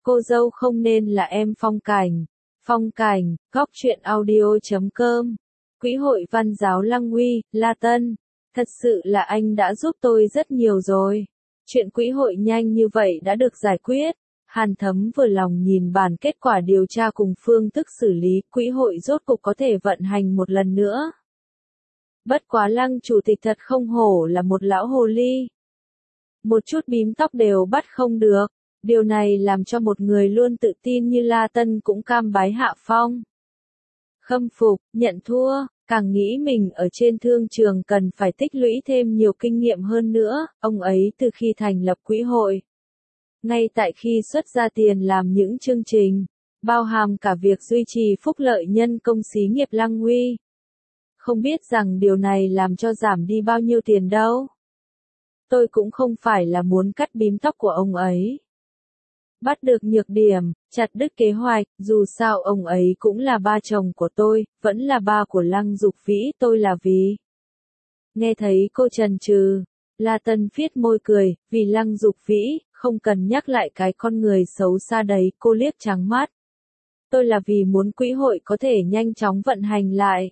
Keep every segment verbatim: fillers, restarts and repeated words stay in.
Cô dâu không nên là em Phong Cảnh. Phong Cảnh, góc truyện audio chấm com. Quỹ hội Văn giáo Lăng Uy, La Tân. Thật sự là anh đã giúp tôi rất nhiều rồi. Chuyện quỹ hội nhanh như vậy đã được giải quyết. Hàn Thấm vừa lòng nhìn bản kết quả điều tra cùng phương thức xử lý, quỹ hội rốt cục có thể vận hành một lần nữa. Bất quá Lăng chủ tịch thật không hổ là một lão hồ ly. Một chút bím tóc đều bắt không được. Điều này làm cho một người luôn tự tin như La Tân cũng cam bái hạ phong. Khâm phục, nhận thua, càng nghĩ mình ở trên thương trường cần phải tích lũy thêm nhiều kinh nghiệm hơn nữa, ông ấy từ khi thành lập quỹ hội. Ngay tại khi xuất ra tiền làm những chương trình, bao hàm cả việc duy trì phúc lợi nhân công xí nghiệp Lăng Uy. Không biết rằng điều này làm cho giảm đi bao nhiêu tiền đâu. Tôi cũng không phải là muốn cắt bím tóc của ông ấy. Bắt được nhược điểm, chặt đứt kế hoạch, dù sao ông ấy cũng là ba chồng của tôi, vẫn là ba của Lăng Dục Vĩ, tôi là vì. Nghe thấy cô chần chừ, La Tân phiết môi cười, vì Lăng Dục Vĩ, không cần nhắc lại cái con người xấu xa đấy, cô liếc trắng mắt. Tôi là vì muốn quỹ hội có thể nhanh chóng vận hành lại.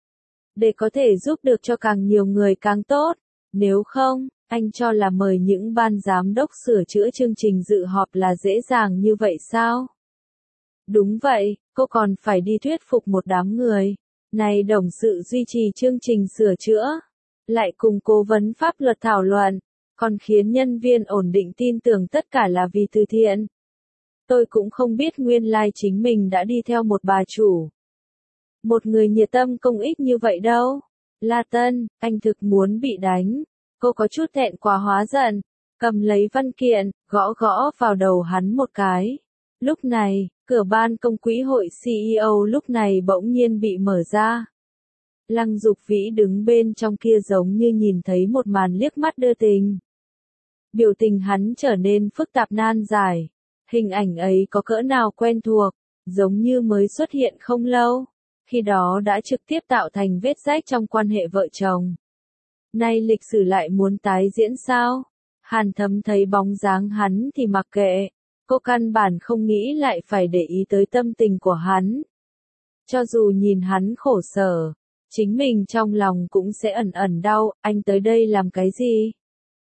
Để có thể giúp được cho càng nhiều người càng tốt, nếu không, anh cho là mời những ban giám đốc sửa chữa chương trình dự họp là dễ dàng như vậy sao? Đúng vậy, cô còn phải đi thuyết phục một đám người. Này đồng sự duy trì chương trình sửa chữa, lại cùng cố vấn pháp luật thảo luận, còn khiến nhân viên ổn định tin tưởng tất cả là vì từ thiện. Tôi cũng không biết nguyên lai chính mình đã đi theo một bà chủ. Một người nhiệt tâm công ích như vậy đâu. La Tân, anh thực muốn bị đánh. Cô có chút thẹn quá hóa giận, cầm lấy văn kiện, gõ gõ vào đầu hắn một cái. Lúc này, cửa ban công quỹ hội xê e ô lúc này bỗng nhiên bị mở ra. Lăng Dục Vĩ đứng bên trong kia giống như nhìn thấy một màn liếc mắt đưa tình. Biểu tình hắn trở nên phức tạp nan giải. Hình ảnh ấy có cỡ nào quen thuộc, giống như mới xuất hiện không lâu. Khi đó đã trực tiếp tạo thành vết rách trong quan hệ vợ chồng. Nay lịch sử lại muốn tái diễn sao? Hàn Thấm thấy bóng dáng hắn thì mặc kệ. Cô căn bản không nghĩ lại phải để ý tới tâm tình của hắn. Cho dù nhìn hắn khổ sở, chính mình trong lòng cũng sẽ ẩn ẩn đau, anh tới đây làm cái gì?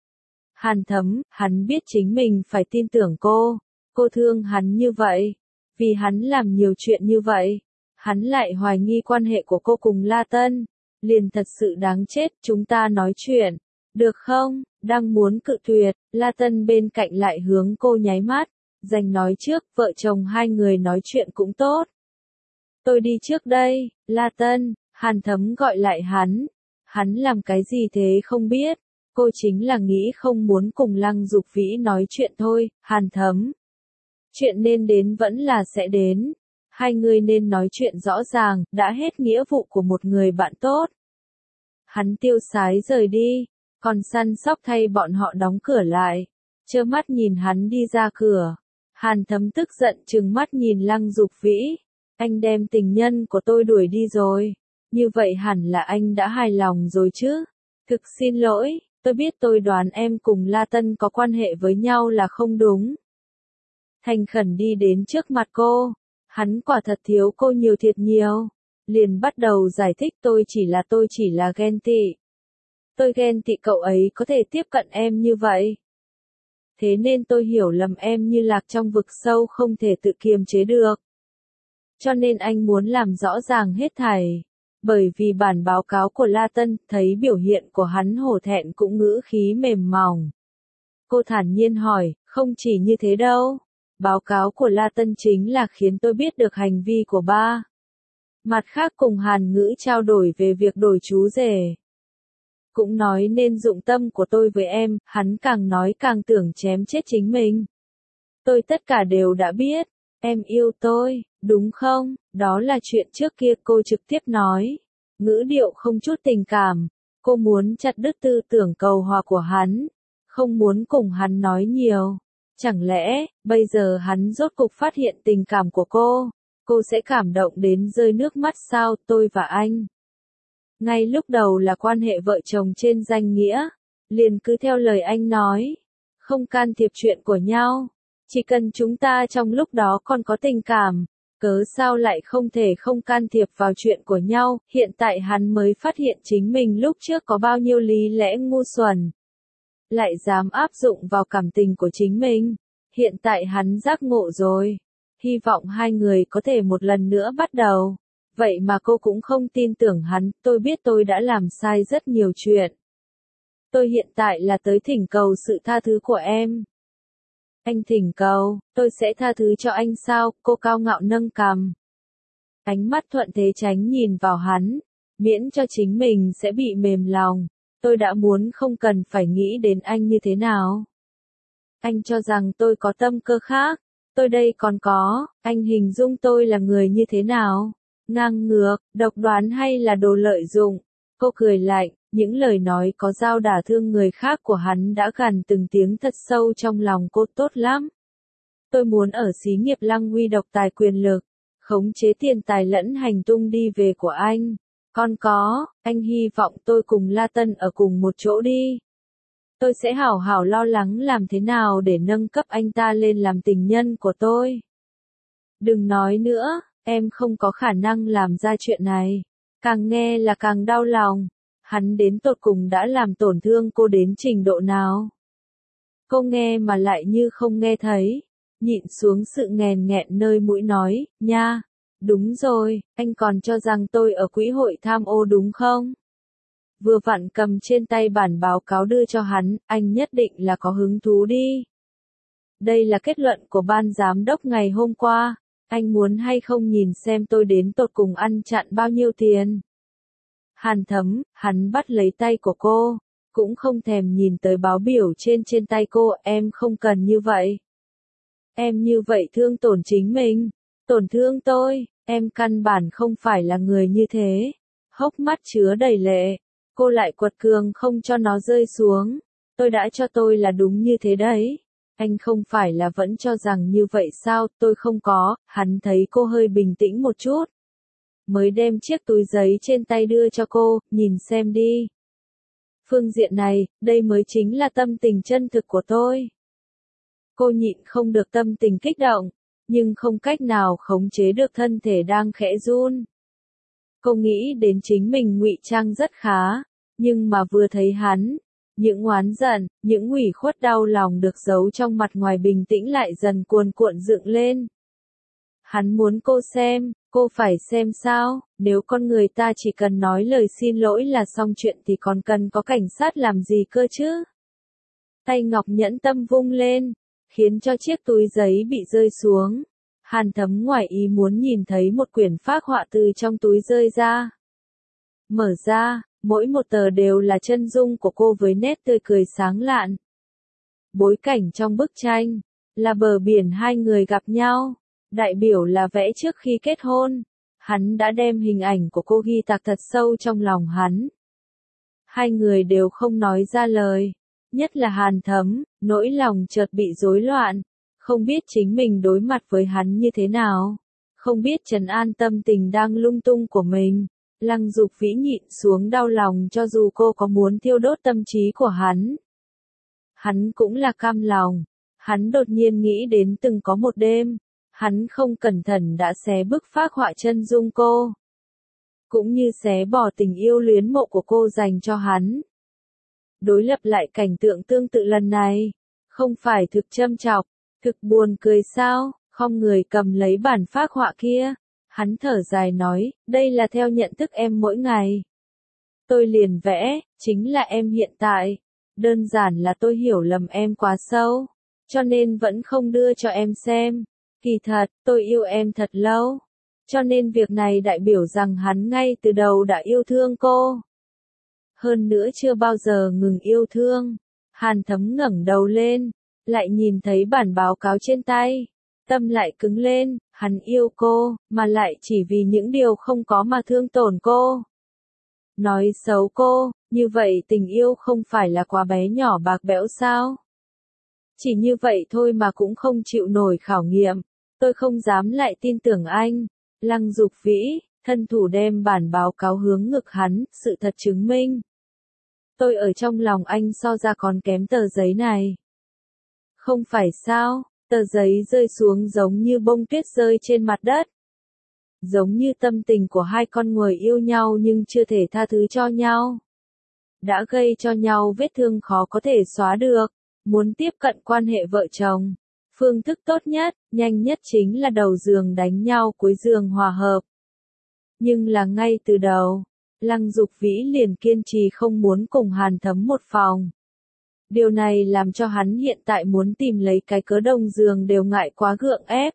Hàn Thấm, hắn biết chính mình phải tin tưởng cô. Cô thương hắn như vậy. Vì hắn làm nhiều chuyện như vậy. Hắn lại hoài nghi quan hệ của cô cùng La Tân. Liền thật sự đáng chết, chúng ta nói chuyện. Được không? Đang muốn cự tuyệt, La Tân bên cạnh lại hướng cô nháy mắt. Dành nói trước, vợ chồng hai người nói chuyện cũng tốt. Tôi đi trước đây, La Tân, Hàn Thấm gọi lại hắn. Hắn làm cái gì thế không biết. Cô chính là nghĩ không muốn cùng Lăng Dục Vĩ nói chuyện thôi, Hàn Thấm. Chuyện nên đến vẫn là sẽ đến. Hai người nên nói chuyện rõ ràng, đã hết nghĩa vụ của một người bạn tốt. Hắn tiêu sái rời đi, còn săn sóc thay bọn họ đóng cửa lại. Trơ mắt nhìn hắn đi ra cửa. Hàn Thấm tức giận trừng mắt nhìn Lăng Dục Vĩ. Anh đem tình nhân của tôi đuổi đi rồi. Như vậy hẳn là anh đã hài lòng rồi chứ. Thực xin lỗi, tôi biết tôi đoán em cùng La Tân có quan hệ với nhau là không đúng. Thành khẩn đi đến trước mặt cô. Hắn quả thật thiếu cô nhiều thiệt nhiều. Liền bắt đầu giải thích tôi chỉ là tôi chỉ là ghen tị. Tôi ghen tị cậu ấy có thể tiếp cận em như vậy. Thế nên tôi hiểu lầm em như lạc trong vực sâu không thể tự kiềm chế được. Cho nên anh muốn làm rõ ràng hết thảy. Bởi vì bản báo cáo của La Tân thấy biểu hiện của hắn hổ thẹn cũng ngữ khí mềm mỏng. Cô thản nhiên hỏi, không chỉ như thế đâu. Báo cáo của La Tân chính là khiến tôi biết được hành vi của ba. Mặt khác cùng Hàn Ngữ trao đổi về việc đổi chú rể. Cũng nói nên dụng tâm của tôi với em, hắn càng nói càng tưởng chém chết chính mình. Tôi tất cả đều đã biết, em yêu tôi, đúng không? Đó là chuyện trước kia cô trực tiếp nói. Ngữ điệu không chút tình cảm, cô muốn chặt đứt tư tưởng cầu hòa của hắn. Không muốn cùng hắn nói nhiều. Chẳng lẽ, bây giờ hắn rốt cục phát hiện tình cảm của cô, cô sẽ cảm động đến rơi nước mắt sao, tôi và anh. Ngay lúc đầu là quan hệ vợ chồng trên danh nghĩa, liền cứ theo lời anh nói, không can thiệp chuyện của nhau. Chỉ cần chúng ta trong lúc đó còn có tình cảm, cớ sao lại không thể không can thiệp vào chuyện của nhau. Hiện tại hắn mới phát hiện chính mình lúc trước có bao nhiêu lý lẽ ngu xuẩn, lại dám áp dụng vào cảm tình của chính mình. Hiện tại hắn giác ngộ rồi, hy vọng hai người có thể một lần nữa bắt đầu. Vậy mà cô cũng không tin tưởng hắn. Tôi biết tôi đã làm sai rất nhiều chuyện. Tôi hiện tại là tới thỉnh cầu sự tha thứ của em. Anh thỉnh cầu, tôi sẽ tha thứ cho anh sao? Cô cao ngạo nâng cằm. Ánh mắt thuận thế tránh nhìn vào hắn, miễn cho chính mình sẽ bị mềm lòng. Tôi đã muốn không cần phải nghĩ đến anh như thế nào. Anh cho rằng tôi có tâm cơ khác. Tôi đây còn có, anh hình dung tôi là người như thế nào? Ngang ngược, độc đoán hay là đồ lợi dụng? Cô cười lạnh, những lời nói có dao đả thương người khác của hắn đã gằn từng tiếng thật sâu trong lòng cô. Tốt lắm. Tôi muốn ở xí nghiệp Lăng Huy độc tài quyền lực, khống chế tiền tài lẫn hành tung đi về của anh. Còn có, anh hy vọng tôi cùng La Tân ở cùng một chỗ đi. Tôi sẽ hảo hảo lo lắng làm thế nào để nâng cấp anh ta lên làm tình nhân của tôi. Đừng nói nữa, em không có khả năng làm ra chuyện này. Càng nghe là càng đau lòng. Hắn đến tột cùng đã làm tổn thương cô đến trình độ nào? Cô nghe mà lại như không nghe thấy. Nhịn xuống sự nghèn nghẹn nơi mũi nói, nha, đúng rồi, anh còn cho rằng tôi ở quỹ hội tham ô đúng không? Vừa vặn cầm trên tay bản báo cáo đưa cho hắn, anh nhất định là có hứng thú đi. Đây là kết luận của ban giám đốc ngày hôm qua, anh muốn hay không nhìn xem tôi đến tột cùng ăn chặn bao nhiêu tiền? Hàn Thấm, hắn bắt lấy tay của cô, cũng không thèm nhìn tới báo biểu trên trên tay cô. Em không cần như vậy. Em như vậy thương tổn chính mình, tổn thương tôi. Em căn bản không phải là người như thế. Hốc mắt chứa đầy lệ, cô lại quật cường không cho nó rơi xuống. Tôi đã cho tôi là đúng như thế đấy. Anh không phải là vẫn cho rằng như vậy sao? Tôi không có. Hắn thấy cô hơi bình tĩnh một chút, mới đem chiếc túi giấy trên tay đưa cho cô, nhìn xem đi. Phương diện này, đây mới chính là tâm tình chân thực của tôi. Cô nhịn không được tâm tình kích động, nhưng không cách nào khống chế được thân thể đang khẽ run. Cô nghĩ đến chính mình ngụy trang rất khá, nhưng mà vừa thấy hắn, những oán giận, những ủy khuất đau lòng được giấu trong mặt ngoài bình tĩnh lại dần cuồn cuộn dựng lên. Hắn muốn cô xem, cô phải xem sao? Nếu con người ta chỉ cần nói lời xin lỗi là xong chuyện thì còn cần có cảnh sát làm gì cơ chứ? Tay Ngọc nhẫn tâm vung lên, khiến cho chiếc túi giấy bị rơi xuống. Hàn Thấm ngoài ý muốn nhìn thấy một quyển phác họa từ trong túi rơi ra. Mở ra, mỗi một tờ đều là chân dung của cô với nét tươi cười sáng lạn. Bối cảnh trong bức tranh là bờ biển hai người gặp nhau, đại biểu là vẽ trước khi kết hôn. Hắn đã đem hình ảnh của cô ghi tạc thật sâu trong lòng hắn. Hai người đều không nói ra lời, nhất là Hàn Thấm, nỗi lòng chợt bị rối loạn, không biết chính mình đối mặt với hắn như thế nào, không biết trấn an tâm tình đang lung tung của mình. Lăng Dục Vĩ nhịn xuống đau lòng cho dù cô có muốn thiêu đốt tâm trí của hắn. Hắn cũng là cam lòng, hắn đột nhiên nghĩ đến từng có một đêm, hắn không cẩn thận đã xé bức phác họa chân dung cô, cũng như xé bỏ tình yêu luyến mộ của cô dành cho hắn. Đối lập lại cảnh tượng tương tự lần này, không phải thực châm chọc, thực buồn cười sao? Không người cầm lấy bản phác họa kia, hắn thở dài nói, đây là theo nhận thức em mỗi ngày. Tôi liền vẽ, chính là em hiện tại. Đơn giản là tôi hiểu lầm em quá sâu, cho nên vẫn không đưa cho em xem. Kỳ thật, tôi yêu em thật lâu, cho nên việc này đại biểu rằng hắn ngay từ đầu đã yêu thương cô. Hơn nữa chưa bao giờ ngừng yêu thương. Hàn Thấm ngẩng đầu lên, lại nhìn thấy bản báo cáo trên tay. Tâm lại cứng lên, hắn yêu cô, mà lại chỉ vì những điều không có mà thương tổn cô. Nói xấu cô, như vậy tình yêu không phải là quá bé nhỏ bạc bẽo sao? Chỉ như vậy thôi mà cũng không chịu nổi khảo nghiệm. Tôi không dám lại tin tưởng anh. Lăng Dục Vĩ, thân thủ đem bản báo cáo hướng ngực hắn, sự thật chứng minh. Tôi ở trong lòng anh so ra còn kém tờ giấy này. Không phải sao, Tờ giấy rơi xuống giống như bông tuyết rơi trên mặt đất. Giống như tâm tình của hai con người yêu nhau nhưng chưa thể tha thứ cho nhau. Đã gây cho nhau vết thương khó có thể xóa được. Muốn tiếp cận quan hệ vợ chồng. Phương thức tốt nhất, nhanh nhất chính là đầu giường đánh nhau cuối giường hòa hợp. Nhưng là ngay từ đầu, Lăng Dục Vĩ liền kiên trì không muốn cùng Hàn Thấm một phòng. Điều này làm cho hắn hiện tại muốn tìm lấy cái cớ đồng giường đều ngại quá gượng ép.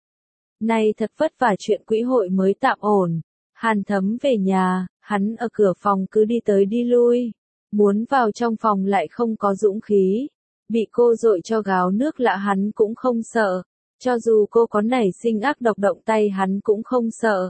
Nay thật vất vả chuyện quỹ hội mới tạm ổn. Hàn Thấm về nhà, hắn ở cửa phòng cứ đi tới đi lui. Muốn vào trong phòng lại không có dũng khí. Bị cô dội cho gáo nước lạ hắn cũng không sợ. Cho dù cô có nảy sinh ác độc động tay hắn cũng không sợ.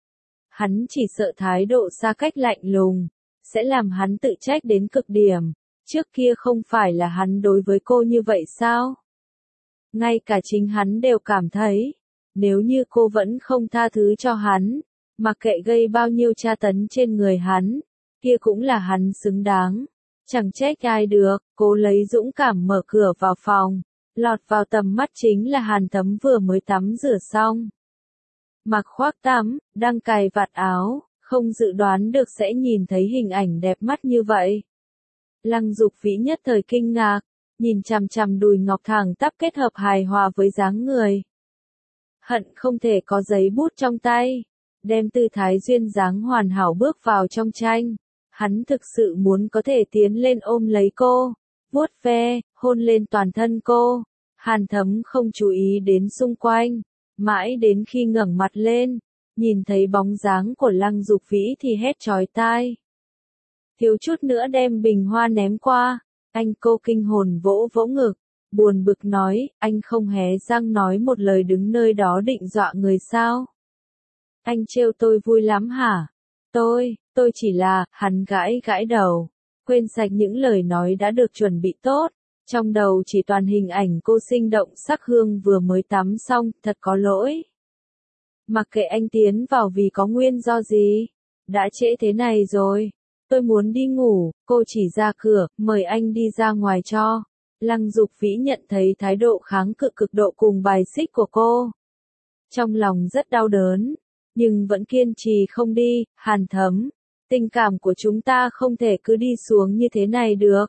Hắn chỉ sợ thái độ xa cách lạnh lùng. Sẽ làm hắn tự trách đến cực điểm. Trước kia không phải là hắn đối với cô như vậy sao? Ngay cả chính hắn đều cảm thấy. Nếu như cô vẫn không tha thứ cho hắn. Mặc kệ gây bao nhiêu tra tấn trên người hắn. Kia cũng là hắn xứng đáng. Chẳng trách ai được, cô lấy dũng cảm mở cửa vào phòng. Lọt vào tầm mắt chính là Hàn Thấm vừa mới tắm rửa xong. Mặc khoác tắm, đang cài vạt áo, không dự đoán được sẽ nhìn thấy hình ảnh đẹp mắt như vậy. Lăng Dục Vĩ nhất thời kinh ngạc, nhìn chằm chằm đùi ngọc thẳng tắp kết hợp hài hòa với dáng người. Hận không thể có giấy bút trong tay, đem tư thái duyên dáng hoàn hảo bước vào trong tranh. Hắn thực sự muốn có thể tiến lên ôm lấy cô, vuốt ve, hôn lên toàn thân cô. Hàn Thấm không chú ý đến xung quanh, mãi đến khi ngẩng mặt lên, nhìn thấy bóng dáng của Lăng Dục Vĩ thì hét chói tai. Thiếu chút nữa đem bình hoa ném qua, anh cô kinh hồn vỗ vỗ ngực, buồn bực nói, anh không hé răng nói một lời đứng nơi đó định dọa người sao? Anh trêu tôi vui lắm hả? Tôi, tôi chỉ là, hắn gãi gãi đầu, quên sạch những lời nói đã được chuẩn bị tốt, trong đầu chỉ toàn hình ảnh cô sinh động sắc hương vừa mới tắm xong, thật có lỗi. Mặc kệ anh tiến vào vì có nguyên do gì, đã trễ thế này rồi, tôi muốn đi ngủ, cô chỉ ra cửa, mời anh đi ra ngoài cho. Lăng Dục Vĩ nhận thấy thái độ kháng cự cực độ cùng bài xích của cô. Trong lòng rất đau đớn. Nhưng vẫn kiên trì không đi. Hàn Thấm, tình cảm của chúng ta không thể cứ đi xuống như thế này được.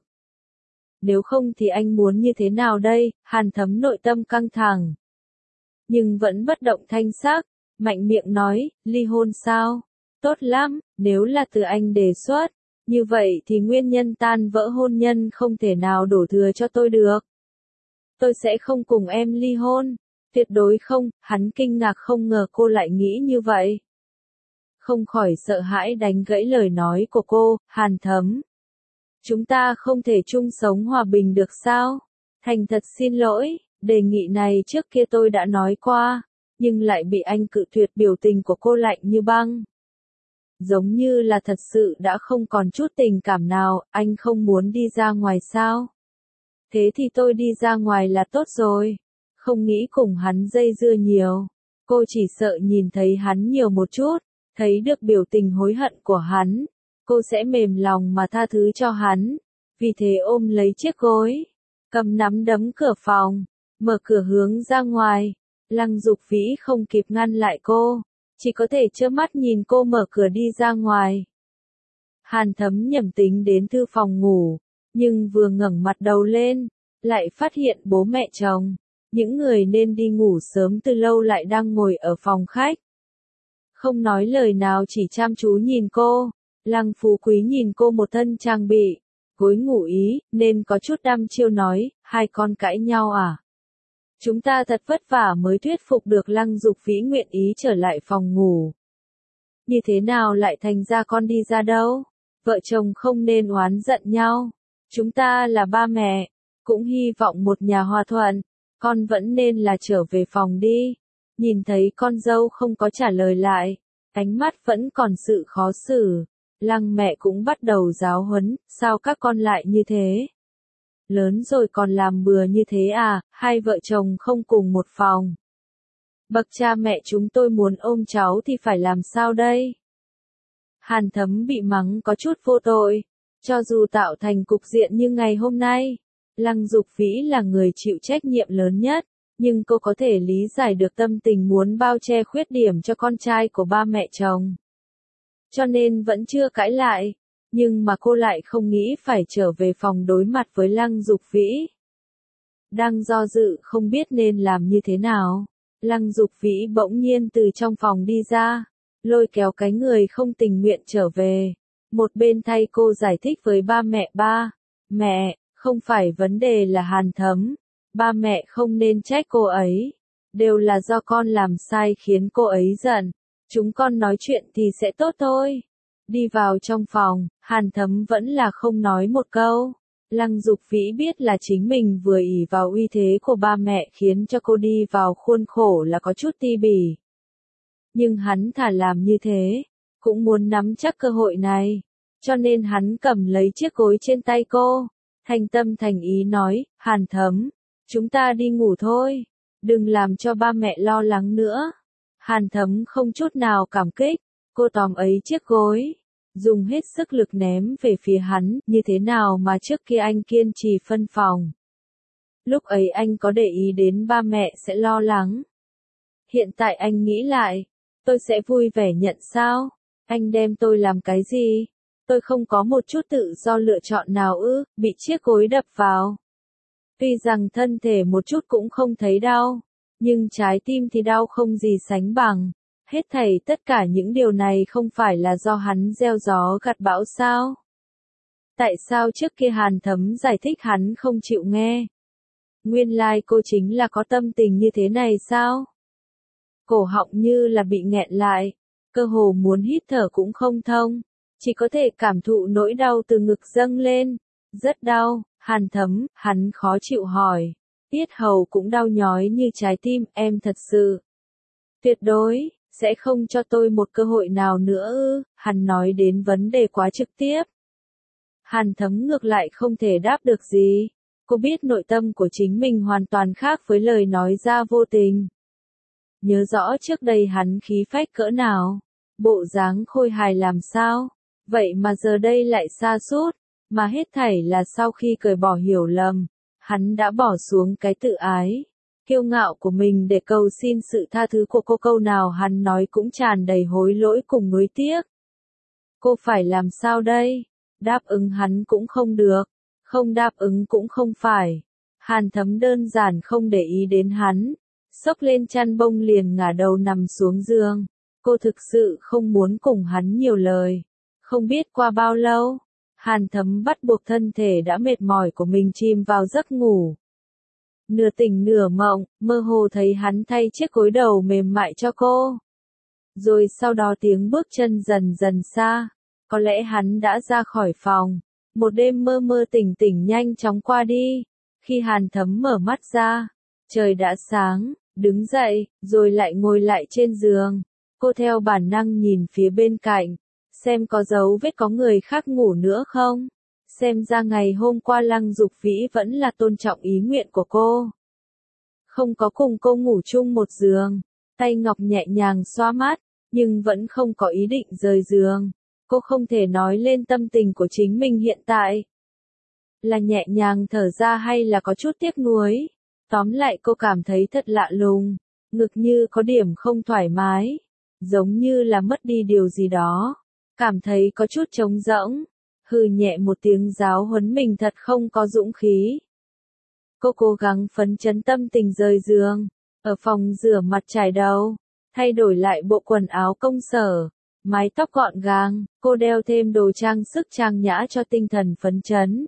Nếu không thì anh muốn như thế nào đây? Hàn Thấm nội tâm căng thẳng. Nhưng vẫn bất động thanh sắc, mạnh miệng nói, ly hôn sao? Tốt lắm, nếu là từ anh đề xuất, như vậy thì nguyên nhân tan vỡ hôn nhân không thể nào đổ thừa cho tôi được. Tôi sẽ không cùng em ly hôn. Tuyệt đối không, hắn kinh ngạc không ngờ cô lại nghĩ như vậy. Không khỏi sợ hãi đánh gãy lời nói của cô, Hàn Thấm. Chúng ta không thể chung sống hòa bình được sao? Thành thật xin lỗi, đề nghị này trước kia tôi đã nói qua, nhưng lại bị anh cự tuyệt. Biểu tình của cô lạnh như băng. Giống như là thật sự đã không còn chút tình cảm nào, anh không muốn đi ra ngoài sao? Thế thì tôi đi ra ngoài là tốt rồi. Không nghĩ cùng hắn dây dưa nhiều. Cô chỉ sợ nhìn thấy hắn nhiều một chút, thấy được biểu tình hối hận của hắn, cô sẽ mềm lòng mà tha thứ cho hắn. Vì thế ôm lấy chiếc gối, cầm nắm đấm cửa phòng, mở cửa hướng ra ngoài. Lăng Dục Vĩ không kịp ngăn lại cô, chỉ có thể trơ mắt nhìn cô mở cửa đi ra ngoài. Hàn Thấm nhẩm tính đến thư phòng ngủ, nhưng vừa ngẩng mặt đầu lên, lại phát hiện bố mẹ chồng. Những người nên đi ngủ sớm từ lâu lại đang ngồi ở phòng khách. Không nói lời nào chỉ chăm chú nhìn cô. Lăng Phú Quý nhìn cô một thân trang bị, gối ngủ ý, nên có chút đăm chiêu nói, hai con cãi nhau à? Chúng ta thật vất vả mới thuyết phục được Lăng Dục Vĩ nguyện ý trở lại phòng ngủ. Như thế nào lại thành ra con đi ra đâu? Vợ chồng không nên oán giận nhau. Chúng ta là ba mẹ, cũng hy vọng một nhà hòa thuận. Con vẫn nên là trở về phòng đi. Nhìn thấy con dâu không có trả lời lại, ánh mắt vẫn còn sự khó xử. Lăng mẹ cũng bắt đầu giáo huấn, sao các con lại như thế? Lớn rồi còn làm bừa như thế à, hai vợ chồng không cùng một phòng. Bậc cha mẹ chúng tôi muốn ôm cháu thì phải làm sao đây? Hàn Thấm bị mắng có chút vô tội, cho dù tạo thành cục diện như ngày hôm nay. Lăng Dục Vĩ là người chịu trách nhiệm lớn nhất, Nhưng cô có thể lý giải được tâm tình muốn bao che khuyết điểm cho con trai của ba mẹ chồng. Cho nên vẫn chưa cãi lại, nhưng mà cô lại không nghĩ phải trở về phòng đối mặt với Lăng Dục Vĩ. Đang do dự không biết nên làm như thế nào, Lăng Dục Vĩ bỗng nhiên từ trong phòng đi ra, lôi kéo cái người không tình nguyện trở về. Một bên thay cô giải thích với ba mẹ ba, mẹ, không phải vấn đề là Hàn Thấm, ba mẹ không nên trách cô ấy, đều là do con làm sai khiến cô ấy giận, chúng con nói chuyện thì sẽ tốt thôi. Đi vào trong phòng, Hàn Thấm vẫn là không nói một câu. Lăng Dục Vĩ biết là chính mình vừa ỷ vào uy thế của ba mẹ khiến cho cô đi vào khuôn khổ là có chút ti bỉ. Nhưng hắn thà làm như thế, cũng muốn nắm chắc cơ hội này. Cho nên hắn cầm lấy chiếc gối trên tay cô, thành tâm thành ý nói, Hàn Thấm, chúng ta đi ngủ thôi, đừng làm cho ba mẹ lo lắng nữa. Hàn Thấm không chút nào cảm kích, cô tóm ấy chiếc gối, dùng hết sức lực ném về phía hắn, như thế nào mà trước kia anh kiên trì phân phòng. Lúc ấy anh có để ý đến ba mẹ sẽ lo lắng. Hiện tại anh nghĩ lại, tôi sẽ vui vẻ nhận sao? Anh đem tôi làm cái gì? Tôi không có một chút tự do lựa chọn nào ư, bị chiếc gối đập vào. Tuy rằng thân thể một chút cũng không thấy đau, nhưng trái tim thì đau không gì sánh bằng. Hết thảy tất cả những điều này không phải là do hắn gieo gió gặt bão sao? Tại sao trước kia Hàn Thấm giải thích hắn không chịu nghe? Nguyên lai like cô chính là có tâm tình như thế này sao? Cổ họng như là bị nghẹn lại, cơ hồ muốn hít thở cũng không thông, chỉ có thể cảm thụ nỗi đau từ ngực dâng lên. Rất đau, Hàn Thấm, hắn khó chịu hỏi. Tiết hầu cũng đau nhói như trái tim, em thật sự. Tuyệt đối, sẽ không cho tôi một cơ hội nào nữa ư, hắn nói đến vấn đề quá trực tiếp. Hàn Thấm ngược lại không thể đáp được gì, cô biết nội tâm của chính mình hoàn toàn khác với lời nói ra vô tình. Nhớ rõ trước đây hắn khí phách cỡ nào, bộ dáng khôi hài làm sao, vậy mà giờ đây lại sa sút, mà hết thảy là sau khi cởi bỏ hiểu lầm, hắn đã bỏ xuống cái tự ái, kiêu ngạo của mình để cầu xin sự tha thứ của cô, câu nào hắn nói cũng tràn đầy hối lỗi cùng nuối tiếc. Cô phải làm sao đây? Đáp ứng hắn cũng không được, không đáp ứng cũng không phải. Hàn Thấm đơn giản không để ý đến hắn, xốc lên chăn bông liền ngả đầu nằm xuống giường. Cô thực sự không muốn cùng hắn nhiều lời. Không biết qua bao lâu, Hàn Thấm bắt buộc thân thể đã mệt mỏi của mình chìm vào giấc ngủ. Nửa tỉnh nửa mộng, mơ hồ thấy hắn thay chiếc gối đầu mềm mại cho cô. Rồi sau đó tiếng bước chân dần dần xa, có lẽ hắn đã ra khỏi phòng. Một đêm mơ mơ tỉnh tỉnh nhanh chóng qua đi. Khi Hàn Thấm mở mắt ra, trời đã sáng, đứng dậy, rồi lại ngồi lại trên giường. Cô theo bản năng nhìn phía bên cạnh, xem có dấu vết có người khác ngủ nữa không. Xem ra ngày hôm qua Lăng Dục Vĩ vẫn là tôn trọng ý nguyện của cô. Không có cùng cô ngủ chung một giường, tay ngọc nhẹ nhàng xoa mắt, nhưng vẫn không có ý định rời giường. Cô không thể nói lên tâm tình của chính mình hiện tại. Là nhẹ nhàng thở ra hay là có chút tiếc nuối. Tóm lại cô cảm thấy thật lạ lùng, ngực như có điểm không thoải mái, giống như là mất đi điều gì đó, cảm thấy có chút trống rỗng, hừ nhẹ một tiếng giáo huấn mình thật không có dũng khí. Cô cố gắng phấn chấn tâm tình rời giường, ở phòng rửa mặt chải đầu, thay đổi lại bộ quần áo công sở, mái tóc gọn gàng, cô đeo thêm đồ trang sức trang nhã cho tinh thần phấn chấn.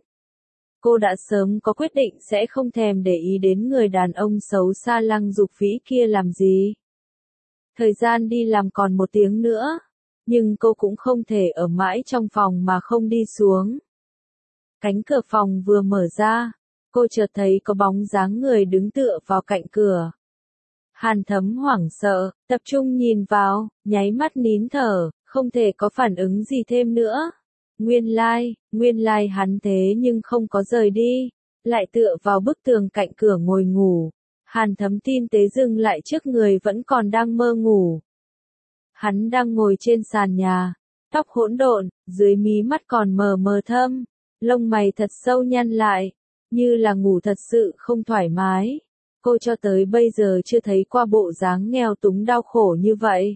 Cô đã sớm có quyết định sẽ không thèm để ý đến người đàn ông xấu xa Lăng Dục Vĩ kia làm gì. Thời gian đi làm còn một tiếng nữa, nhưng cô cũng không thể ở mãi trong phòng mà không đi xuống. Cánh cửa phòng vừa mở ra, cô chợt thấy có bóng dáng người đứng tựa vào cạnh cửa. Hàn Thấm hoảng sợ, tập trung nhìn vào, nháy mắt nín thở, không thể có phản ứng gì thêm nữa. Nguyên lai, like, nguyên lai like hắn thế nhưng không có rời đi, lại tựa vào bức tường cạnh cửa ngồi ngủ. Hàn Thấm tin tế dừng lại trước người vẫn còn đang mơ ngủ. Hắn đang ngồi trên sàn nhà, tóc hỗn độn, dưới mí mắt còn mờ mờ thâm, lông mày thật sâu nhăn lại, như là ngủ thật sự không thoải mái. cô cho tới bây giờ chưa thấy qua bộ dáng nghèo túng đau khổ như vậy.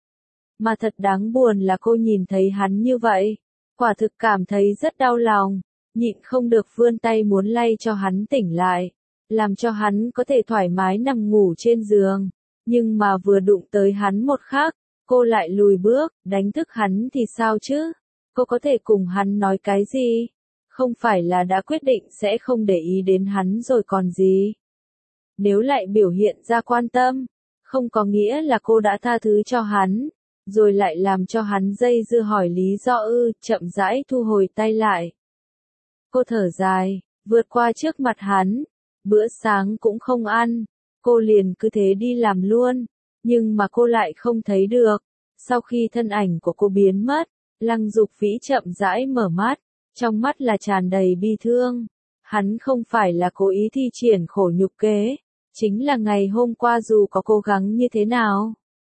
Mà thật đáng buồn là cô nhìn thấy hắn như vậy, quả thực cảm thấy rất đau lòng, nhịn không được vươn tay muốn lay cho hắn tỉnh lại, làm cho hắn có thể thoải mái nằm ngủ trên giường, nhưng mà vừa đụng tới hắn một khắc, cô lại lùi bước, đánh thức hắn thì sao chứ? Cô có thể cùng hắn nói cái gì? Không phải là đã quyết định sẽ không để ý đến hắn rồi còn gì? Nếu lại biểu hiện ra quan tâm, không có nghĩa là cô đã tha thứ cho hắn, rồi lại làm cho hắn dây dưa hỏi lý do ư, chậm rãi thu hồi tay lại. Cô thở dài, vượt qua trước mặt hắn, bữa sáng cũng không ăn, cô liền cứ thế đi làm luôn, nhưng mà cô lại không thấy được. Sau khi thân ảnh của cô biến mất, Lăng Dục Vĩ chậm rãi mở mắt, trong mắt là tràn đầy bi thương. Hắn không phải là cố ý thi triển khổ nhục kế, chính là ngày hôm qua dù có cố gắng như thế nào,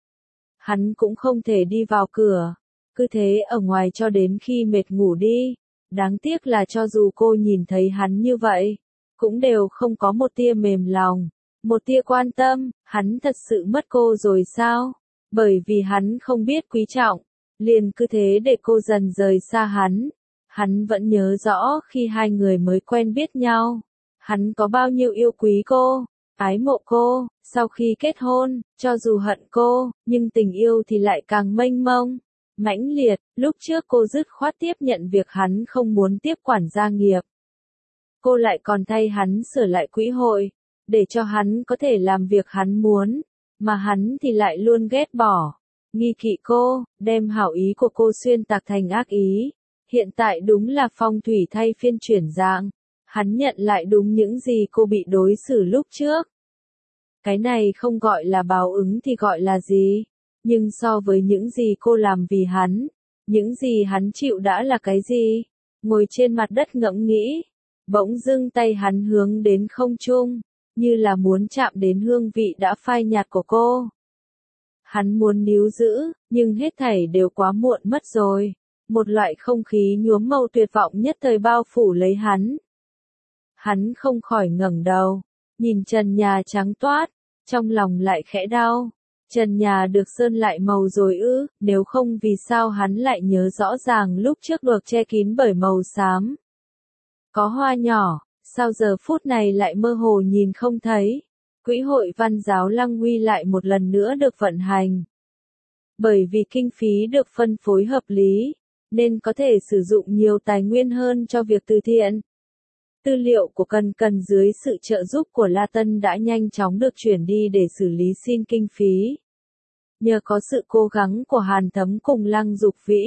hắn cũng không thể đi vào cửa, cứ thế ở ngoài cho đến khi mệt ngủ đi. Đáng tiếc là cho dù cô nhìn thấy hắn như vậy, cũng đều không có một tia mềm lòng, một tia quan tâm. Hắn thật sự mất cô rồi sao? Bởi vì hắn không biết quý trọng, liền cứ thế để cô dần rời xa hắn. Hắn vẫn nhớ rõ khi hai người mới quen biết nhau, hắn có bao nhiêu yêu quý cô, ái mộ cô. Sau khi kết hôn, cho dù hận cô, nhưng tình yêu thì lại càng mênh mông, mãnh liệt. Lúc trước cô dứt khoát tiếp nhận việc hắn không muốn tiếp quản gia nghiệp. Cô lại còn thay hắn sửa lại quỹ hội, để cho hắn có thể làm việc hắn muốn, mà hắn thì lại luôn ghét bỏ, nghi kỵ cô, đem hảo ý của cô xuyên tạc thành ác ý. Hiện tại đúng là phong thủy thay phiên chuyển dạng, hắn nhận lại đúng những gì cô bị đối xử lúc trước. Cái này không gọi là báo ứng thì gọi là gì? Nhưng so với những gì cô làm vì hắn, những gì hắn chịu đã là cái gì? Ngồi trên mặt đất ngẫm nghĩ, bỗng dưng tay hắn hướng đến không trung, như là muốn chạm đến hương vị đã phai nhạt của cô. Hắn muốn níu giữ, nhưng hết thảy đều quá muộn mất rồi. Một loại không khí nhuốm màu tuyệt vọng nhất thời bao phủ lấy hắn. Hắn không khỏi ngẩng đầu, nhìn trần nhà trắng toát, trong lòng lại khẽ đau. Trần nhà được sơn lại màu rồi ư, nếu không vì sao hắn lại nhớ rõ ràng lúc trước được che kín bởi màu xám. Có hoa nhỏ, sao giờ phút này lại mơ hồ nhìn không thấy. Quỹ hội Văn giáo Lăng Uy lại một lần nữa được vận hành. Bởi vì kinh phí được phân phối hợp lý, nên có thể sử dụng nhiều tài nguyên hơn cho việc từ thiện. Tư liệu của Cần Cần dưới sự trợ giúp của La Tân đã nhanh chóng được chuyển đi để xử lý xin kinh phí. Nhờ có sự cố gắng của Hàn Thấm cùng Lăng Dục Vĩ,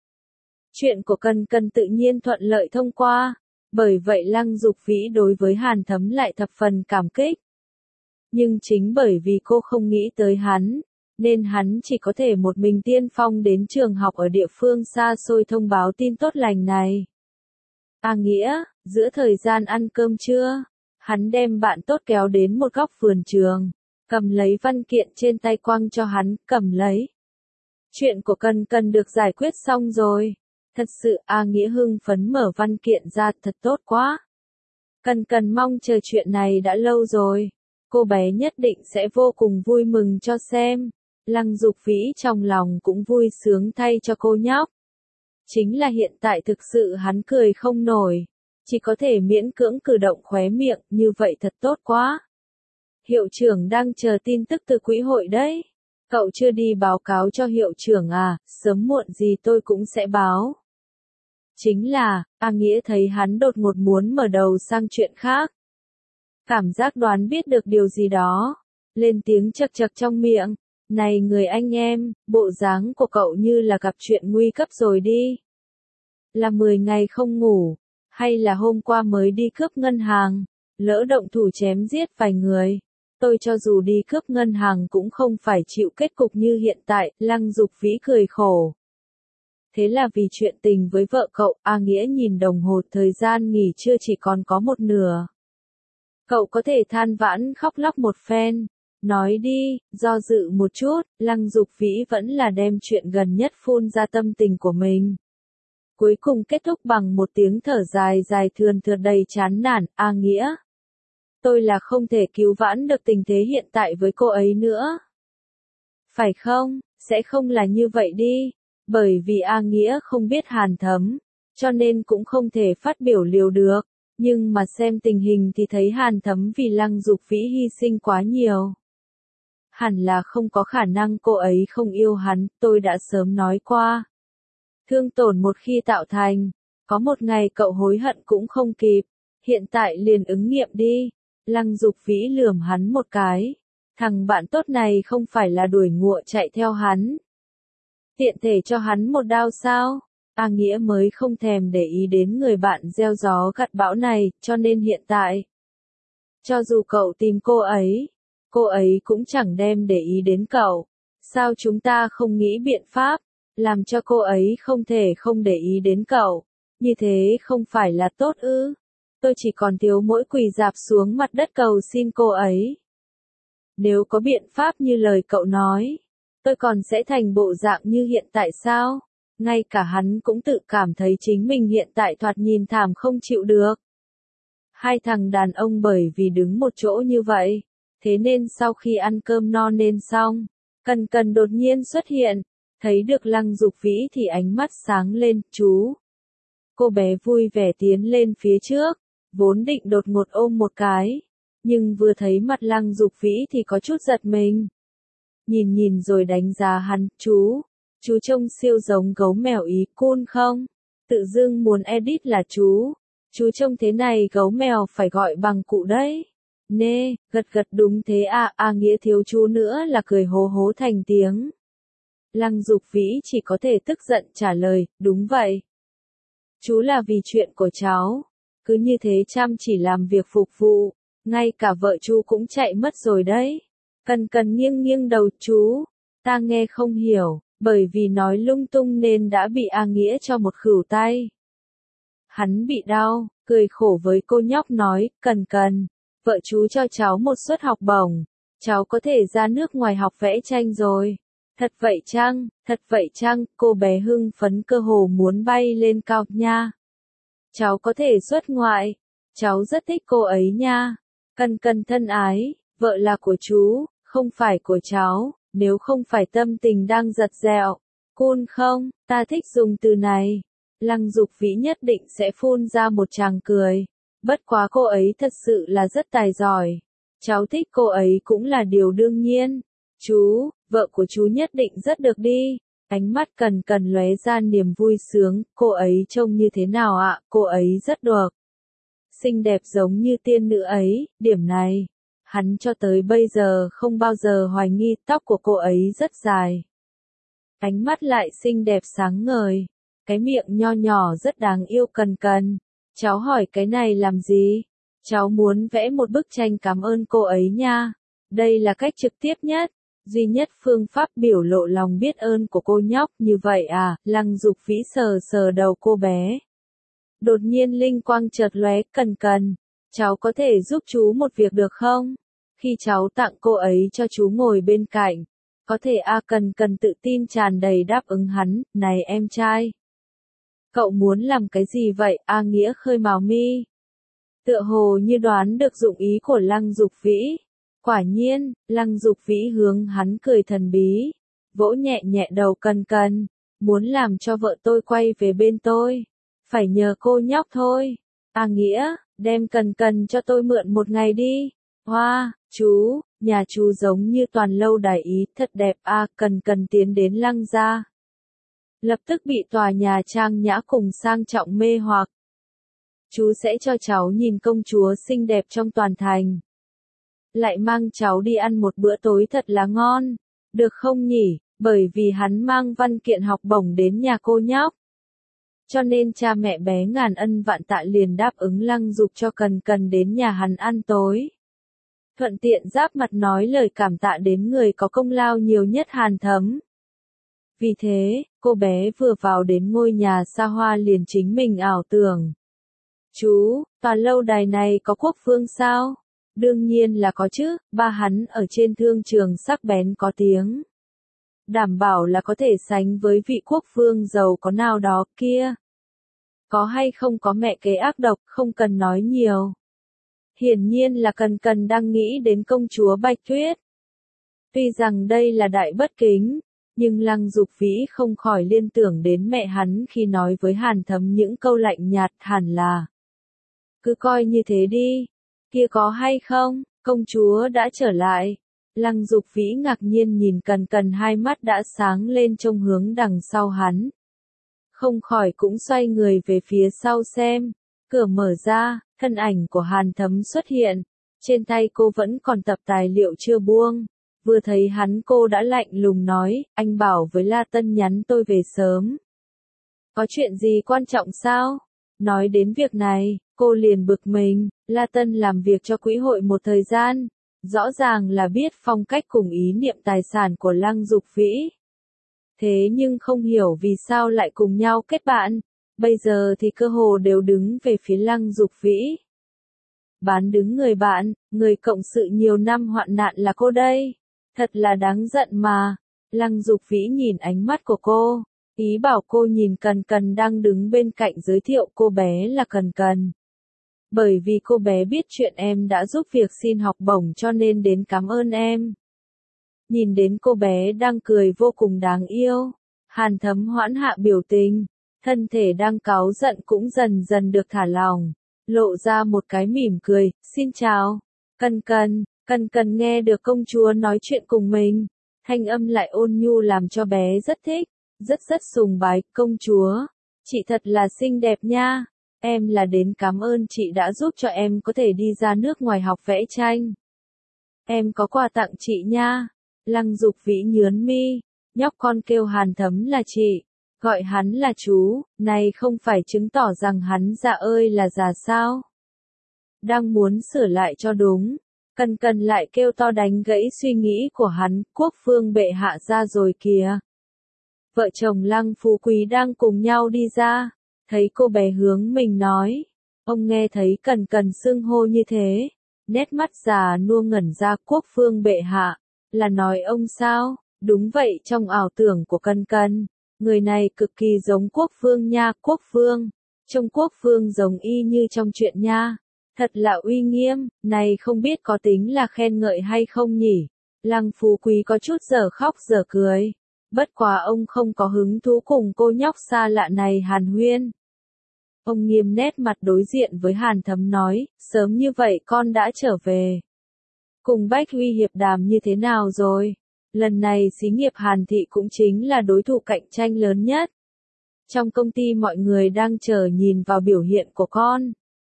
chuyện của Cần Cần tự nhiên thuận lợi thông qua, bởi vậy Lăng Dục Vĩ đối với Hàn Thấm lại thập phần cảm kích. Nhưng chính bởi vì cô không nghĩ tới hắn, nên hắn chỉ có thể một mình tiên phong đến trường học ở địa phương xa xôi thông báo tin tốt lành này. A Nghĩa, giữa thời gian ăn cơm trưa, hắn đem bạn tốt kéo đến một góc vườn trường, cầm lấy văn kiện trên tay quăng cho hắn, cầm lấy. Chuyện của Cần Cần được giải quyết xong rồi. Thật sự A Nghĩa hưng phấn mở văn kiện ra, thật tốt quá. Cần Cần mong chờ chuyện này đã lâu rồi. Cô bé nhất định sẽ vô cùng vui mừng cho xem. Lăng Dục Vĩ trong lòng cũng vui sướng thay cho cô nhóc. Chính là hiện tại thực sự hắn cười không nổi, chỉ có thể miễn cưỡng cử động khóe miệng, như vậy thật tốt quá. Hiệu trưởng đang chờ tin tức từ quỹ hội đấy. Cậu chưa đi báo cáo cho hiệu trưởng à, sớm muộn gì tôi cũng sẽ báo. Chính là, A Nghĩa thấy hắn đột ngột muốn mở đầu sang chuyện khác. Cảm giác đoán biết được điều gì đó, lên tiếng chật chật trong miệng. Này người anh em, bộ dáng của cậu như là gặp chuyện nguy cấp rồi đi. Là mười ngày không ngủ, hay là hôm qua mới đi cướp ngân hàng, lỡ động thủ chém giết vài người. Tôi cho dù đi cướp ngân hàng cũng không phải chịu kết cục như hiện tại, Lăng Dục Vĩ cười khổ. Thế là vì chuyện tình với vợ cậu, A Nghĩa nhìn đồng hồ thời gian nghỉ trưa chỉ còn có một nửa. Cậu có thể than vãn khóc lóc một phen. Nói đi, do dự một chút, Lăng Dục Vĩ vẫn là đem chuyện gần nhất phun ra tâm tình của mình. Cuối cùng kết thúc bằng một tiếng thở dài dài thườn thượt đầy chán nản, A Nghĩa. tôi là không thể cứu vãn được tình thế hiện tại với cô ấy nữa. Phải không? Sẽ không là như vậy đi. Bởi vì A Nghĩa không biết Hàn Thấm, cho nên cũng không thể phát biểu liều được. Nhưng mà xem tình hình thì thấy Hàn Thấm vì Lăng Dục Vĩ hy sinh quá nhiều. Hẳn là không có khả năng cô ấy không yêu hắn, tôi đã sớm nói qua. Thương tổn một khi tạo thành, có một ngày cậu hối hận cũng không kịp, hiện tại liền ứng nghiệm đi. Lăng Dục Vĩ lườm hắn một cái. Thằng bạn tốt này không phải là đuổi ngụa chạy theo hắn. Tiện thể cho hắn một đao sao? A Nghĩa mới không thèm để ý đến người bạn gieo gió gặt bão này, cho nên hiện tại. Cho dù cậu tìm cô ấy, cô ấy cũng chẳng đem để ý đến cậu. Sao chúng ta không nghĩ biện pháp, làm cho cô ấy không thể không để ý đến cậu? Như thế không phải là tốt ư? Tôi chỉ còn thiếu mỗi quỳ dạp xuống mặt đất cầu xin cô ấy. Nếu có biện pháp như lời cậu nói, tôi còn sẽ thành bộ dạng như hiện tại sao? Ngay cả hắn cũng tự cảm thấy chính mình hiện tại thoạt nhìn thảm không chịu được. Hai thằng đàn ông bởi vì đứng một chỗ như vậy, thế nên sau khi ăn cơm no nên xong, Cần Cần đột nhiên xuất hiện, thấy được Lăng Dục Vĩ thì ánh mắt sáng lên, chú. Cô bé vui vẻ tiến lên phía trước, vốn định đột ngột ôm một cái, nhưng vừa thấy mặt Lăng Dục Vĩ thì có chút giật mình. Nhìn nhìn rồi đánh giá hắn, chú, chú trông siêu giống gấu mèo ý cool không? Tự dưng muốn edit là chú, chú trông thế này gấu mèo phải gọi bằng cụ đấy. Nê, gật gật đúng thế à, à Nghĩa thiếu chú nữa là cười hố hố thành tiếng. Lăng Dục Vĩ chỉ có thể tức giận trả lời, đúng vậy. Chú là vì chuyện của cháu, cứ như thế chăm chỉ làm việc phục vụ, ngay cả vợ chú cũng chạy mất rồi đấy. Cần Cần nghiêng nghiêng đầu, chú, ta nghe không hiểu, bởi vì nói lung tung nên đã bị A Nghĩa cho một khửu tay. Hắn bị đau, cười khổ với cô nhóc nói, Cần Cần, vợ chú cho cháu một suất học bổng, cháu có thể ra nước ngoài học vẽ tranh rồi. Thật vậy chăng, thật vậy chăng, cô bé hưng phấn cơ hồ muốn bay lên cao nha. Cháu có thể xuất ngoại, cháu rất thích cô ấy nha. Cần Cần thân ái, vợ là của chú, không phải của cháu, nếu không phải tâm tình đang giật dẹo. Cool không, ta thích dùng từ này. Lăng Dục Vĩ nhất định sẽ phun ra một tràng cười. Bất quá cô ấy thật sự là rất tài giỏi. Cháu thích cô ấy cũng là điều đương nhiên. Chú, vợ của chú nhất định rất được đi. Ánh mắt Cần Cần lóe ra niềm vui sướng, cô ấy trông như thế nào ạ, cô ấy rất được. Xinh đẹp giống như tiên nữ ấy, điểm này. Hắn cho tới bây giờ không bao giờ hoài nghi, tóc của cô ấy rất dài. Ánh mắt lại xinh đẹp sáng ngời. Cái miệng nho nhỏ rất đáng yêu. Cần Cần. Cháu hỏi cái này làm gì? Cháu muốn vẽ một bức tranh cảm ơn cô ấy nha. Đây là cách trực tiếp nhất, duy nhất phương pháp biểu lộ lòng biết ơn của cô nhóc. Như vậy à? Lăng Dục Vĩ sờ sờ đầu cô bé. Đột nhiên linh quang chợt lóe, Cần Cần, cháu có thể giúp chú một việc được không? Khi cháu tặng cô ấy cho chú ngồi bên cạnh, có thể a à, Cần Cần tự tin tràn đầy đáp ứng hắn, này em trai. Cậu muốn làm cái gì vậy? A Nghĩa khơi mào mi. Tựa hồ như đoán được dụng ý của Lăng Dục Vĩ. Quả nhiên, Lăng Dục Vĩ hướng hắn cười thần bí, vỗ nhẹ nhẹ đầu Cần Cần, muốn làm cho vợ tôi quay về bên tôi. Phải nhờ cô nhóc thôi. A Nghĩa, đem Cần Cần cho tôi mượn một ngày đi. Hoa, chú, nhà chú giống như toàn lâu đài Ý, thật đẹp a à, Cần Cần tiến đến Lăng gia. Lập tức bị tòa nhà trang nhã cùng sang trọng mê hoặc. Chú sẽ cho cháu nhìn công chúa xinh đẹp trong toàn thành. Lại mang cháu đi ăn một bữa tối thật là ngon. Được không nhỉ? Bởi vì hắn mang văn kiện học bổng đến nhà cô nhóc. Cho nên cha mẹ bé ngàn ân vạn tạ liền đáp ứng Lăng Dục cho Cần Cần đến nhà hắn ăn tối. Thuận tiện giáp mặt nói lời cảm tạ đến người có công lao nhiều nhất Hàn Thấm. Vì thế, cô bé vừa vào đến ngôi nhà xa hoa liền chính mình ảo tưởng. Chú, tòa lâu đài này có quốc vương sao? Đương nhiên là có chứ, ba hắn ở trên thương trường sắc bén có tiếng. Đảm bảo là có thể sánh với vị quốc vương giàu có nào đó kia. Có hay không có mẹ kế ác độc, không cần nói nhiều. Hiển nhiên là Cần Cần đang nghĩ đến công chúa Bạch Tuyết. Tuy rằng đây là đại bất kính, nhưng Lăng Dục Vĩ không khỏi liên tưởng đến mẹ hắn khi nói với Hàn Thấm những câu lạnh nhạt, hẳn là cứ coi như thế đi, kia có hay không, công chúa đã trở lại. Lăng Dục Vĩ ngạc nhiên nhìn Cần Cần, hai mắt đã sáng lên trông hướng đằng sau hắn. Không khỏi cũng xoay người về phía sau xem, cửa mở ra, thân ảnh của Hàn Thấm xuất hiện, trên tay cô vẫn còn tập tài liệu chưa buông. Vừa thấy hắn cô đã lạnh lùng nói, anh bảo với La Tân nhắn tôi về sớm. Có chuyện gì quan trọng sao? Nói đến việc này, cô liền bực mình, La Tân làm việc cho quỹ hội một thời gian, rõ ràng là biết phong cách cùng ý niệm tài sản của Lăng Dục Vĩ. Thế nhưng không hiểu vì sao lại cùng nhau kết bạn, bây giờ thì cơ hồ đều đứng về phía Lăng Dục Vĩ. Bán đứng người bạn, người cộng sự nhiều năm hoạn nạn là cô đây. Thật là đáng giận mà. Lăng Dục Vĩ nhìn ánh mắt của cô, ý bảo cô nhìn Cần Cần đang đứng bên cạnh, giới thiệu cô bé là Cần Cần. Bởi vì cô bé biết chuyện em đã giúp việc xin học bổng cho nên đến cảm ơn em. Nhìn đến cô bé đang cười vô cùng đáng yêu, Hàn Thấm hoãn hạ biểu tình, thân thể đang cáu giận cũng dần dần được thả lỏng, lộ ra một cái mỉm cười, xin chào, Cần Cần. Cần Cần nghe được công chúa nói chuyện cùng mình, thanh âm lại ôn nhu làm cho bé rất thích, rất rất sùng bái, công chúa, chị thật là xinh đẹp nha, em là đến cảm ơn chị đã giúp cho em có thể đi ra nước ngoài học vẽ tranh. Em có quà tặng chị nha. Lăng Dục Vĩ nhướn mi, nhóc con kêu Hàn Thấm là chị, gọi hắn là chú, này không phải chứng tỏ rằng hắn già ơi là già sao. Đang muốn sửa lại cho đúng. Cần Cần lại kêu to đánh gãy suy nghĩ của hắn, quốc phương bệ hạ ra rồi kìa. Vợ chồng Lăng Phú Quý đang cùng nhau đi ra, thấy cô bé hướng mình nói. Ông nghe thấy Cần Cần xưng hô như thế, nét mắt già nua ngẩn ra, quốc phương bệ hạ, là nói ông sao? Đúng vậy, trong ảo tưởng của Cần Cần, người này cực kỳ giống quốc phương nha, quốc phương. Trông quốc phương giống y như trong chuyện nha. Thật là uy nghiêm, này không biết có tính là khen ngợi hay không nhỉ? Lăng Phú Quý có chút dở khóc dở cười. Bất quá ông không có hứng thú cùng cô nhóc xa lạ này hàn huyên. Ông nghiêm nét mặt đối diện với Hàn Thấm nói, sớm như vậy con đã trở về. Cùng Bách Huy hiệp đàm như thế nào rồi? Lần này xí nghiệp Hàn Thị cũng chính là đối thủ cạnh tranh lớn nhất. Trong công ty mọi người đang chờ nhìn vào biểu hiện của con.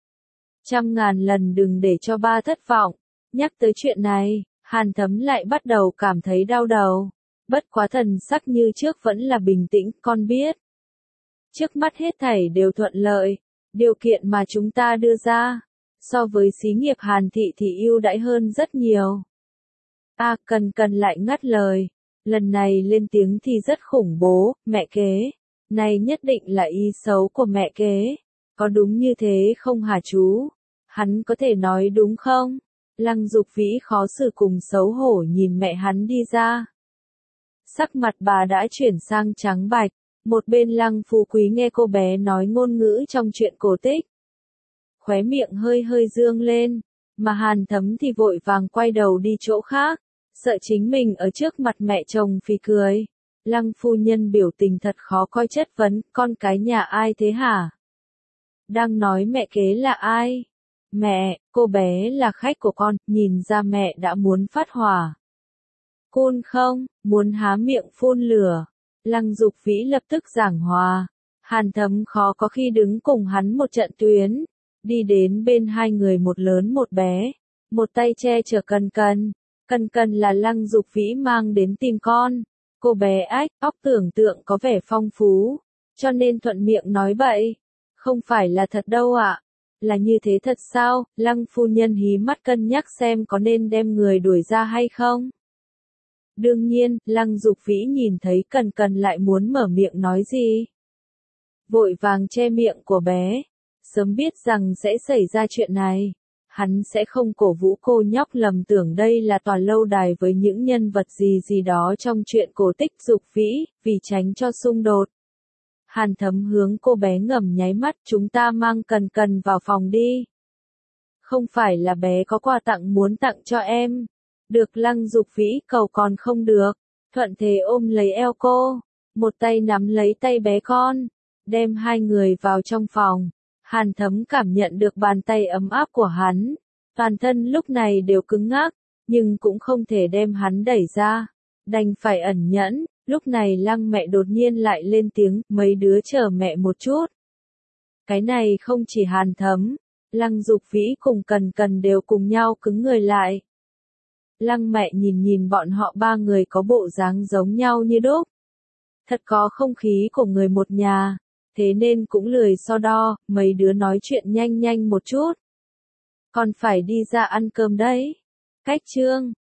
Trăm ngàn lần đừng để cho ba thất vọng. Nhắc tới chuyện này, Hàn Thấm lại bắt đầu cảm thấy đau đầu. Bất quá thần sắc như trước vẫn là bình tĩnh, con biết. Trước mắt hết thảy đều thuận lợi, điều kiện mà chúng ta đưa ra, so với xí nghiệp Hàn Thị thì ưu đãi hơn rất nhiều. A à, Cần Cần lại ngắt lời, lần này lên tiếng thì rất khủng bố, mẹ kế. Này nhất định là ý xấu của mẹ kế. Có đúng như thế không hả chú? Hắn có thể nói đúng không? Lăng Dục Vĩ khó xử cùng xấu hổ nhìn mẹ hắn đi ra. Sắc mặt bà đã chuyển sang trắng bạch, một bên Lăng Phú Quý nghe cô bé nói ngôn ngữ trong chuyện cổ tích. Khóe miệng hơi hơi dương lên, mà Hàn Thấm thì vội vàng quay đầu đi chỗ khác, sợ chính mình ở trước mặt mẹ chồng phì cười. Lăng phu nhân biểu tình thật khó coi chất vấn, con cái nhà ai thế hả? Đang nói mẹ kế là ai? Mẹ, cô bé là khách của con, nhìn ra mẹ đã muốn phát hỏa. Cun không, muốn há miệng phun lửa. Lăng Dục Vĩ lập tức giảng hòa. Hàn Thấm khó có khi đứng cùng hắn một trận tuyến. Đi đến bên hai người một lớn một bé. Một tay che chở Cần Cần. Cần Cần là Lăng Dục Vĩ mang đến tìm con. Cô bé ách, óc tưởng tượng có vẻ phong phú. Cho nên thuận miệng nói bậy. Không phải là thật đâu ạ. À. Là như thế thật sao? Lăng phu nhân hí mắt cân nhắc xem có nên đem người đuổi ra hay không. Đương nhiên, Lăng Dục Vĩ nhìn thấy Cần Cần lại muốn mở miệng nói gì. Vội vàng che miệng của bé. Sớm biết rằng sẽ xảy ra chuyện này. Hắn sẽ không cổ vũ cô nhóc lầm tưởng đây là tòa lâu đài với những nhân vật gì gì đó trong chuyện cổ tích Dục Vĩ, vì tránh cho xung đột. Hàn Thấm hướng cô bé ngầm nháy mắt, chúng ta mang Cần Cần vào phòng đi. Không phải là bé có quà tặng muốn tặng cho em. Được Lăng Dục Vĩ cầu còn không được. Thuận thế ôm lấy eo cô. Một tay nắm lấy tay bé con. Đem hai người vào trong phòng. Hàn Thấm cảm nhận được bàn tay ấm áp của hắn. Toàn thân lúc này đều cứng ngắc. Nhưng cũng không thể đem hắn đẩy ra. Đành phải ẩn nhẫn. Lúc này Lăng mẹ đột nhiên lại lên tiếng. Mấy đứa chờ mẹ một chút. Cái này không chỉ Hàn Thấm. Lăng Dục Vĩ cùng Cần Cần đều cùng nhau cứng người lại. Lăng mẹ nhìn nhìn bọn họ ba người có bộ dáng giống nhau như đúc. Thật có không khí của người một nhà. Thế nên cũng lười so đo, mấy đứa nói chuyện nhanh nhanh một chút. Còn phải đi ra ăn cơm đấy. Cách chương